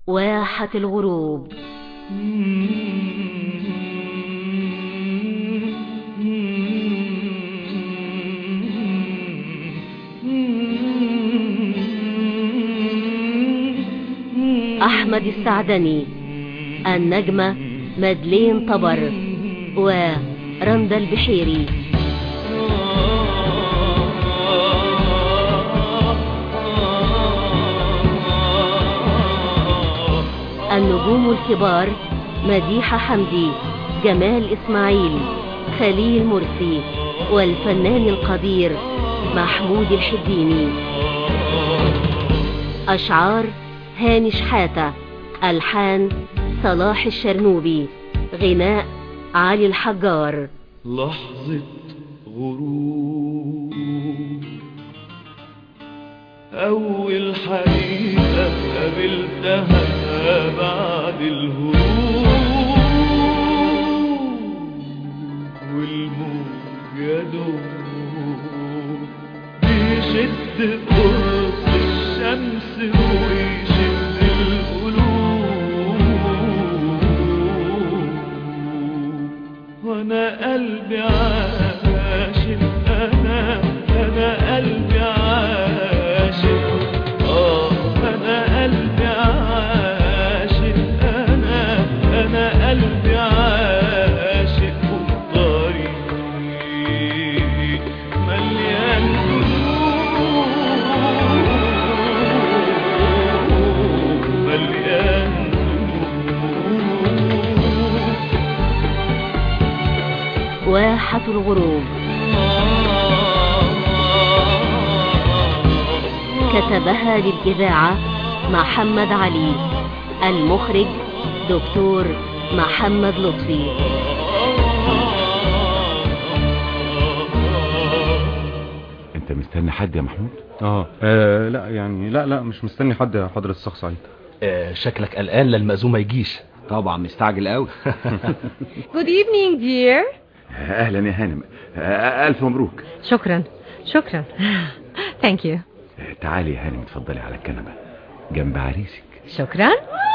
واحة الغروب. أحمد السعدني، النجمة مدلين طبر ورندا البحيري. النجوم الكبار: مديحة حمدي، جمال إسماعيل، خليل مرسي، والفنان القدير محمود الحديني. أشعار: هاني شحاتة، ألحان صلاح الشرنوبي، غناء علي الحجار. لحظة غروب، أول حقيقة قابلتها بعد الهروب، والموج يدوب بيشد قرص الشمس ويشد القلوب، وانا قلبي عاشق، انا قلبي عاشق، انا قلبي عاشق، انا قلبي عاشق، والطريق مليان قلوب، مليان قلوب. واحة الغروب كتبها للإذاعة محمد علي، المخرج دكتور محمد لطفي. انت مستني حد يا محمود؟ لا يعني لا مش مستني حد يا حضرة الشخص سعيد. شكلك قلقان للمأذون ما يجيش. طبعا مستعجل قوي. Good evening dear. اهلا يا هانم، الف مبروك. شكرا Thank you. تعالي يا هانم، اتفضلي على الكنبة جنب عريسك. شكرا.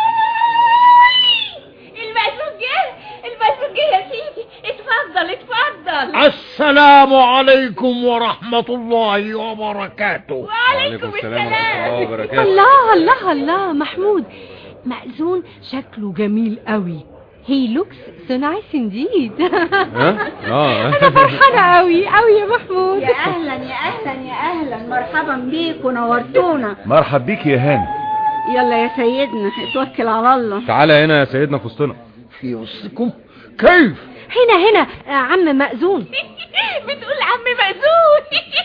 المأذون جه يا سيدي، اتفضل. السلام عليكم ورحمة الله وبركاته. وعليكم السلام ورحمة الله وبركاته. الله محمود، مأذون شكله جميل قوي. He looks so nice indeed. أنا فرحانة قوي يا محمود. يا أهلا مرحبا بيك ونورتونا. مرحب بيك يا هانم. يلا يا سيدنا اتوكل على الله. تعالى هنا يا سيدنا في وسطنا. في وسطكم؟ كيف؟ هنا عم مأذون. بتقول عم مأذون؟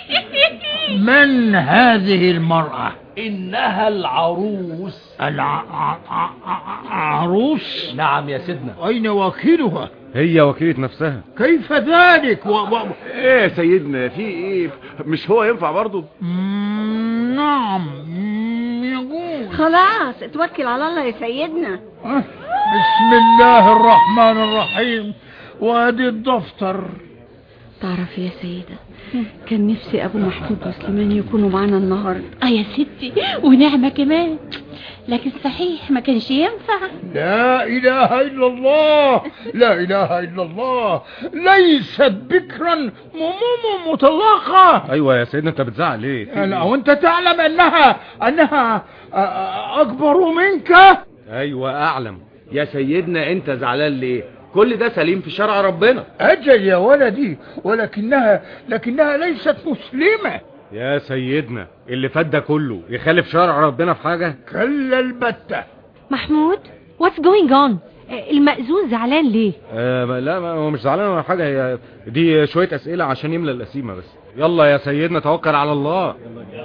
من هذه المرأة؟ إنها العروس. عروس؟ نعم يا سيدنا. أين وكيلها؟ هي وكيلة نفسها. كيف ذلك؟ ايه يا سيدنا، في ايه؟ مش هو ينفع برضو؟ نعم يقول. خلاص اتوكل على الله يا سيدنا. بسم الله الرحمن الرحيم. وادي الدفتر. تعرف يا سيدة، كان نفسي ابو محمود وسليمان يكونوا معنا النهارده. يا ستي، ونعمة كمان، لكن صحيح ما كانش ينفع. لا اله الا الله، لا اله الا الله. ليست بكرا مطلقة. ايوه يا سيدنا، انت بتزعل ليه؟ انا وانت تعلم انها اكبر منك. ايوه اعلم. يا سيدنا انت زعلان ليه؟ كل ده سليم في شرع ربنا. اجل يا ولدي، لكنها ليست مسلمة. يا سيدنا، اللي فات ده كله يخالف شرع ربنا في حاجة؟ كلا البتة. محمود، what's going on؟ المأذون زعلان ليه؟ لا، هو مش زعلان ولا حاجة، هي دي شوية أسئلة عشان يملى القسيمة بس. يلا يا سيدنا توكل على الله.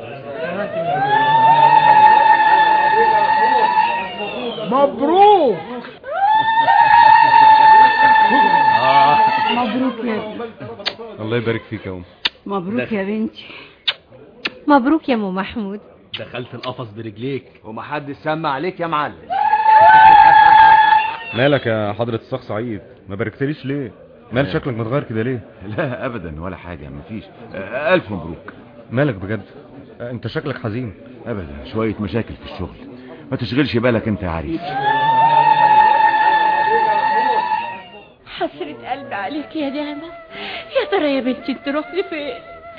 مبروك. مبروك يا بنتي. الله يبارك فيك يا أم. مبروك يا بنتي. مبروك يا ام محمود. دخلت القفص برجليك ومحدش سمع عليك يا معلم. مالك يا حضرة الشخص سعيد؟ ما باركتليش ليه؟ مال شكلك متغير كده ليه؟ لا ابدا ولا حاجة، مفيش. الف مبروك. مالك بجد؟ انت شكلك حزين. ابدا، شوية مشاكل في الشغل ما تشغلش بالك انت يا عريس. حسرة قلبي عليك يا نعمة. يا ترى يا بنتي انت رحتي فين؟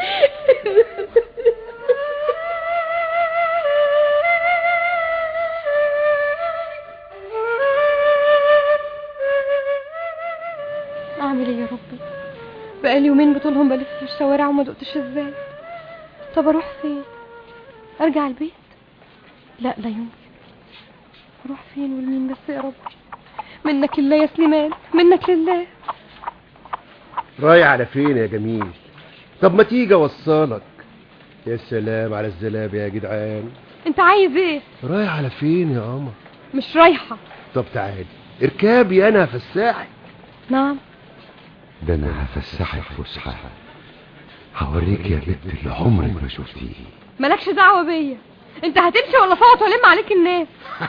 اعمل ايه يا ربي؟ بقالي يومين بطولهم بلف في الشوارع وما دقتش ازاي. طب اروح فين؟ ارجع البيت؟ لا يمكن. اروح فين ولمين بس يا رب؟ منك لله يا سليمان، منك لله. رايح على فين يا جميل؟ طب ما تيجي اوصلك. يا سلام على الزلاب يا جدعان. انت عايز ايه؟ رايح على فين يا قمر؟ مش رايحة. طب تعالي اركابي انا هفسحك. نعم. ده انا هفسحك فسحة، هوريك يا بنت اللي عمرك ما شفتيه. مالكش دعوة بيا. انت هتمشي ولا صوت والم عليك الناس؟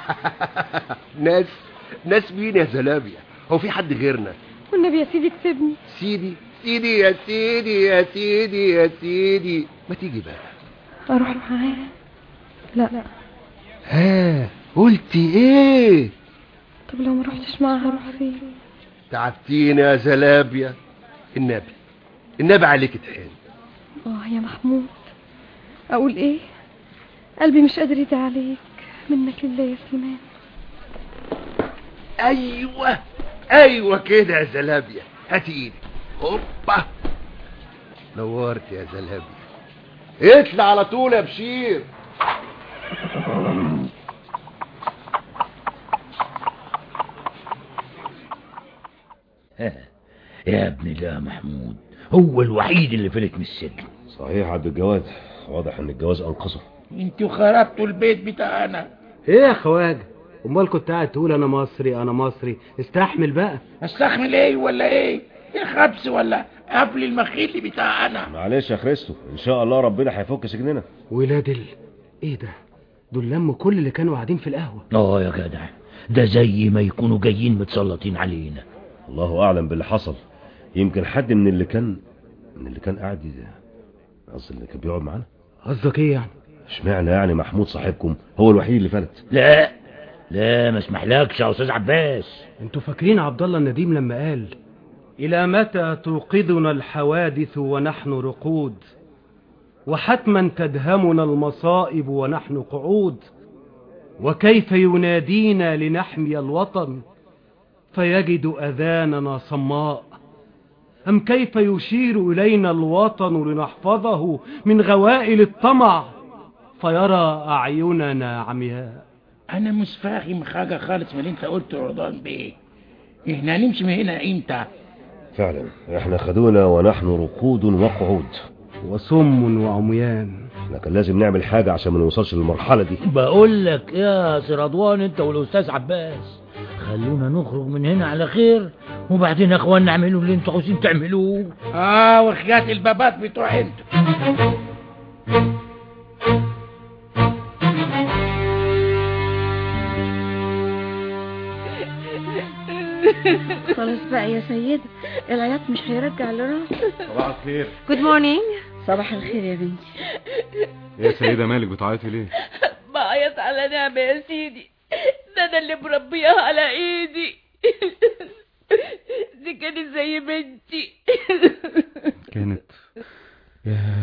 ناس مين يا زلابيا؟ هو في حد غيرنا؟ والنبي يا سيدي تسيبني. سيدي يا سيدي ما تيجي بقى. اروح معاه؟ لا. ها قلتي ايه؟ طب لو ما رحتش معاها هروح فين؟ تعبتيني يا زلابيا. النبي عليك تحن. يا محمود اقول ايه؟ قلبي مش قادر يدعي عليك. منك لله يا سليمان. ايوه كده يا زلابيا. هاتي ايدك. هوبا نورت يا زلابيا. اطلع على طول يا بشير. يا ابني لا محمود هو الوحيد اللي فلت من السجن. صحيح عبد الجواد، واضح ان الجواز انقذه. انتوا خربتوا البيت بتاعنا. ايه يا خواجه؟ امال كنت قاعد تقول انا مصري؟ استحمل بقى. استحمل ايه ولا ايه؟ الخبز ولا قبل المخيل بتاعنا؟ معلش يا خريستو، ان شاء الله ربنا هيفك سجننا. ولاد ايه ده؟ دول لموا كل اللي كانوا قاعدين في القهوه. يا جدع، ده زي ما يكونوا جايين متسلطين علينا. الله اعلم باللي حصل. يمكن حد من اللي كان قاعد قصدي اللي كان بيقعد معانا. قصدك ايه يعني؟ اشمعنى يعني محمود صاحبكم هو الوحيد اللي فلت؟ لا ما اسمحلكش يا استاذ عباس. انتوا فاكرين عبد الله النديم لما قال الى متى توقظنا الحوادث ونحن رقود، وحتما تدهمنا المصائب ونحن قعود، وكيف ينادينا لنحمي الوطن فيجد اذاننا صماء، أم كيف يشير إلينا الوطن لنحفظه من غوائل الطمع فيرى أعيننا عمياء. أنا مش فاهم حاجة خالص من اللي أنت قلته يا رضوان بيه. إحنا هنمشي من هنا إمتى؟ فعلا إحنا خدونا ونحن رقود وقعود وصم وعميان. احنا كان لازم نعمل حاجة عشان ما نوصلش للمرحلة دي. بقول لك يا سي رضوان أنت والأستاذ عباس، خلونا نخرج من هنا على خير، وبعدين يا اخوان نعملوا اللي انتوا عاوزين تعملوه. وخيات البابات بتوع انتوا. خلاص بقى يا سيدة، العياط مش هيرجع لراسك. صباح الخير. جود مورنينج. صباح الخير يا بنتي. يا سيدة مالك بتعيطي ليه؟ بعيط على نعمة يا سيدي، ده انا اللي مربيها على ايدي. دي كانت زي بنتي. كانت يا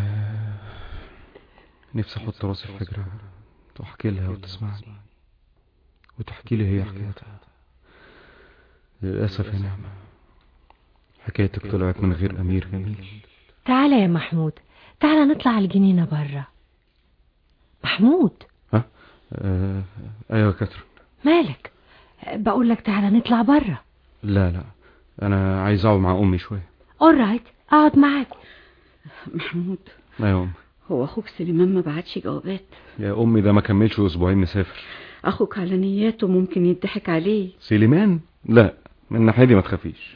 نفسي احط راسي في حجرها واحكي لها وتسمعني وتحكي لي هي حكايتها. للاسف يا نعمة حكايتك طلعت من غير امير جميل. تعالى يا محمود، تعالى نطلع الجنينة برا. محمود. ايوه كاترين. مالك؟ بقول لك تعالى نطلع برا. لا انا عايز اقعد مع امي شويه. اورايت، اقعد معاكم. محمود. ايوه امي. هو اخوك سليمان ما بعتش جوابات؟ يا امي ده ما كملش اسبوعين مسافر. اخوك على نياته ممكن يضحك عليه. سليمان؟ لا، من الناحيه دي ما تخافيش.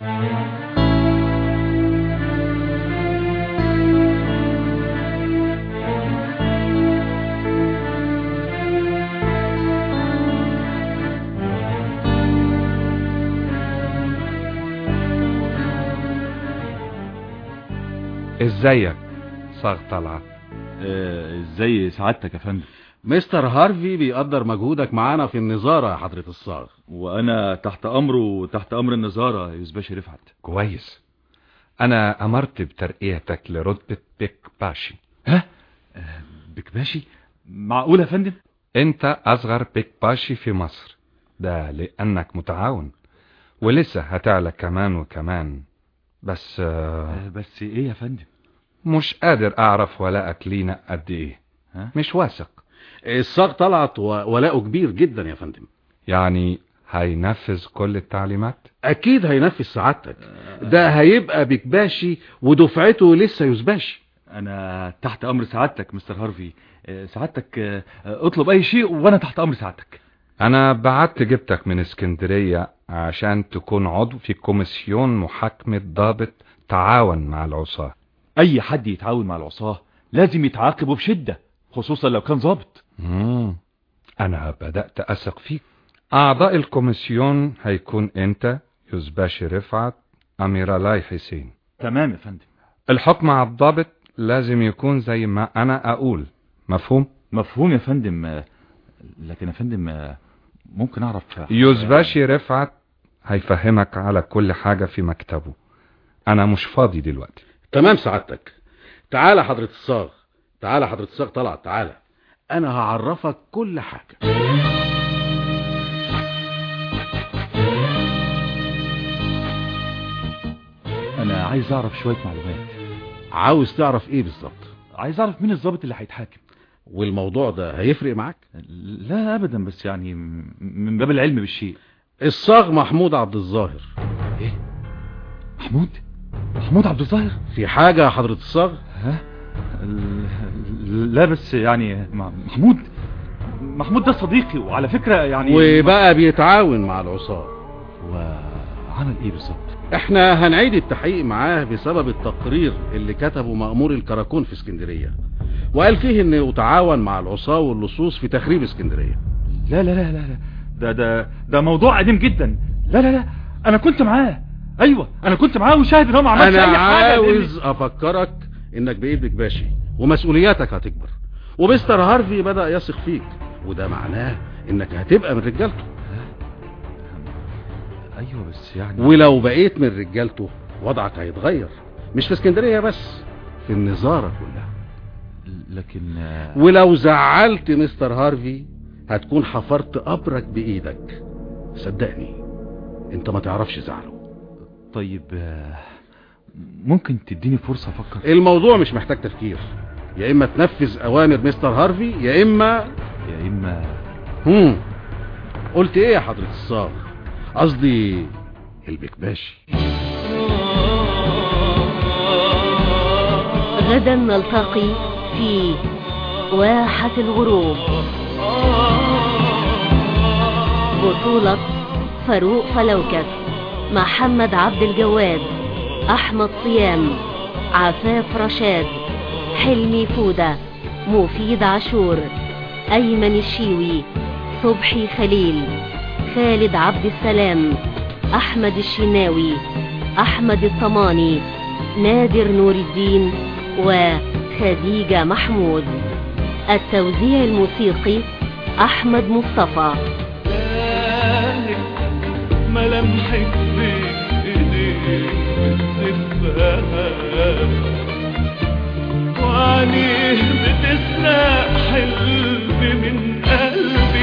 ازيك صاغ طلعت؟ ازاي سعادتك يا فندم؟ مستر هارفي بيقدر مجهودك معانا في النظارة يا حضرة الصاغ. وانا تحت امره وتحت امر النظارة يا يوسباشي رفعت. كويس. انا امرت بترقيتك لرتبة بيك باشي. ها؟ بيك باشي؟ معقول يا فندم؟ انت اصغر بيك باشي في مصر، ده لانك متعاون، ولسه هتعلى كمان وكمان. بس بس ايه يا فندم؟ مش قادر اعرف ولاءك لينا قد ايه. مش واثق. الصاغ طلعت ولاؤه كبير جدا يا فندم. يعني هينفذ كل التعليمات؟ اكيد هينفذ سعادتك. ده هيبقى بكباشي ودفعته لسه يوسباشي. انا تحت امر سعادتك مستر هارفي. سعادتك اطلب اي شيء وانا تحت امر سعادتك. انا بعت جبتك من اسكندرية عشان تكون عضو في كوميسيون محاكمة ضابط تعاون مع العصاة. اي حد يتعاون مع العصاة لازم يتعاقبوا بشدة، خصوصا لو كان ضابط. انا بدأت اثق فيك. اعضاء الكوميسيون هيكون انت، يوسباشي رفعت، اميرالاي حسين. تمام يا فندم. الحكم على الضابط لازم يكون زي ما انا اقول. مفهوم؟ مفهوم يا فندم. لكن يا فندم ممكن اعرف؟ يوسباشي رفعت هيفهمك على كل حاجة في مكتبه. انا مش فاضي دلوقتي. تمام سعادتك. تعالى حضرة الصاغ، تعالى حضرة الصاغ طلعت، تعالى انا هعرفك كل حاجة. انا عايز اعرف شوية معلومات. عاوز تعرف ايه بالظبط؟ عايز اعرف مين الضابط اللي هيتحاكم. والموضوع ده هيفرق معاك؟ لا ابدا، بس يعني من باب العلم بالشيء. الصاغ محمود عبد الظاهر. ايه؟ محمود عبد الظاهر؟ في حاجة يا حضرة الصاغ؟ ها؟ لا بس يعني محمود ده صديقي، وعلى فكرة يعني وبقى بيتعاون مع العصاة. وعمل ايه بالظبط؟ احنا هنعيد التحقيق معاه بسبب التقرير اللي كتبه مأمور الكراكون في اسكندرية، وقال فيه انه تعاون مع العصاة واللصوص في تخريب اسكندرية. لا لا لا لا، ده موضوع قديم جدا. لا انا كنت معاه. ايوه انا كنت معاه وشاهد ان هو ما عملش اي حاجة. انا عاوز افكرك انك بقيت بكباشي ومسؤولياتك هتكبر، ومستر هارفي بدأ يثق فيك، وده معناه انك هتبقى من رجالته. ايوه بس يعني ولو بقيت من رجالته وضعك هيتغير، مش في اسكندرية بس، في النظارة كلها. لكن ولو زعلت مستر هارفي هتكون حفرت قبرك بايدك. صدقني انت ما تعرفش زعله. طيب ممكن تديني فرصة افكر؟ الموضوع مش محتاج تفكير، يا اما تنفذ اوامر مستر هارفي يا اما قلت ايه يا حضرة الصاغ؟ قصدي البكباشي. غدا نلتقي في واحة الغروب. بطولة فاروق فلوكس، محمد عبد الجواد، احمد صيام، عفاف رشاد، حلمي فودة، مفيد عاشور، ايمن الشيوي، صبحي خليل، خالد عبد السلام، احمد الشناوي، احمد الطماني، نادر نور الدين، وخديجة محمود. التوزيع الموسيقي احمد مصطفى. ملامحك بايديك بتسفها، وعينيه بتسرق حلم من قلب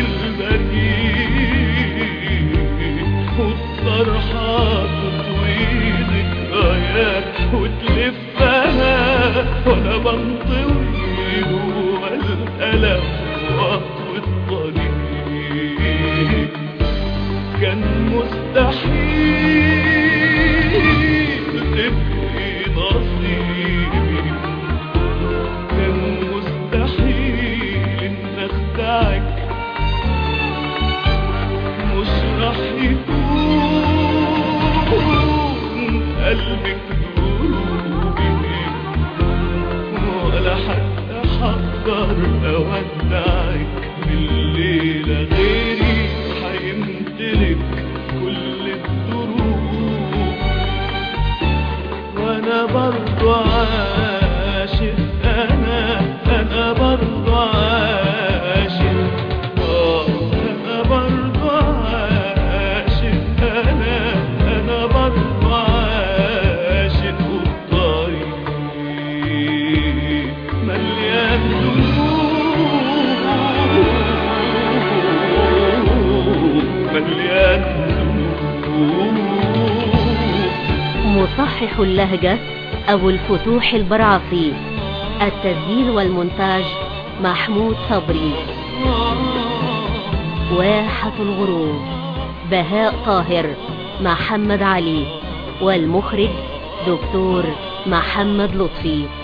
البريء، والطرحة تطوي ذكريات وتلفها، وانا بنطوي جوا الألم واطوي الطريق. كان مستحيل تبقي نصيبي، كان مستحيل ان اخدعك، مش راح يكون قلبك جروبي، ولا حتى حقدر اودعك بالليلة غيري هيمتلك كل الدروب. وانا برضو عاشق، انا برضو عاشق، المصحح اللهجة أبو الفتوح البرعصي. التسجيل والمونتاج محمود صبري. واحة الغروب بهاء طاهر، محمد علي، والمخرج دكتور محمد لطفي.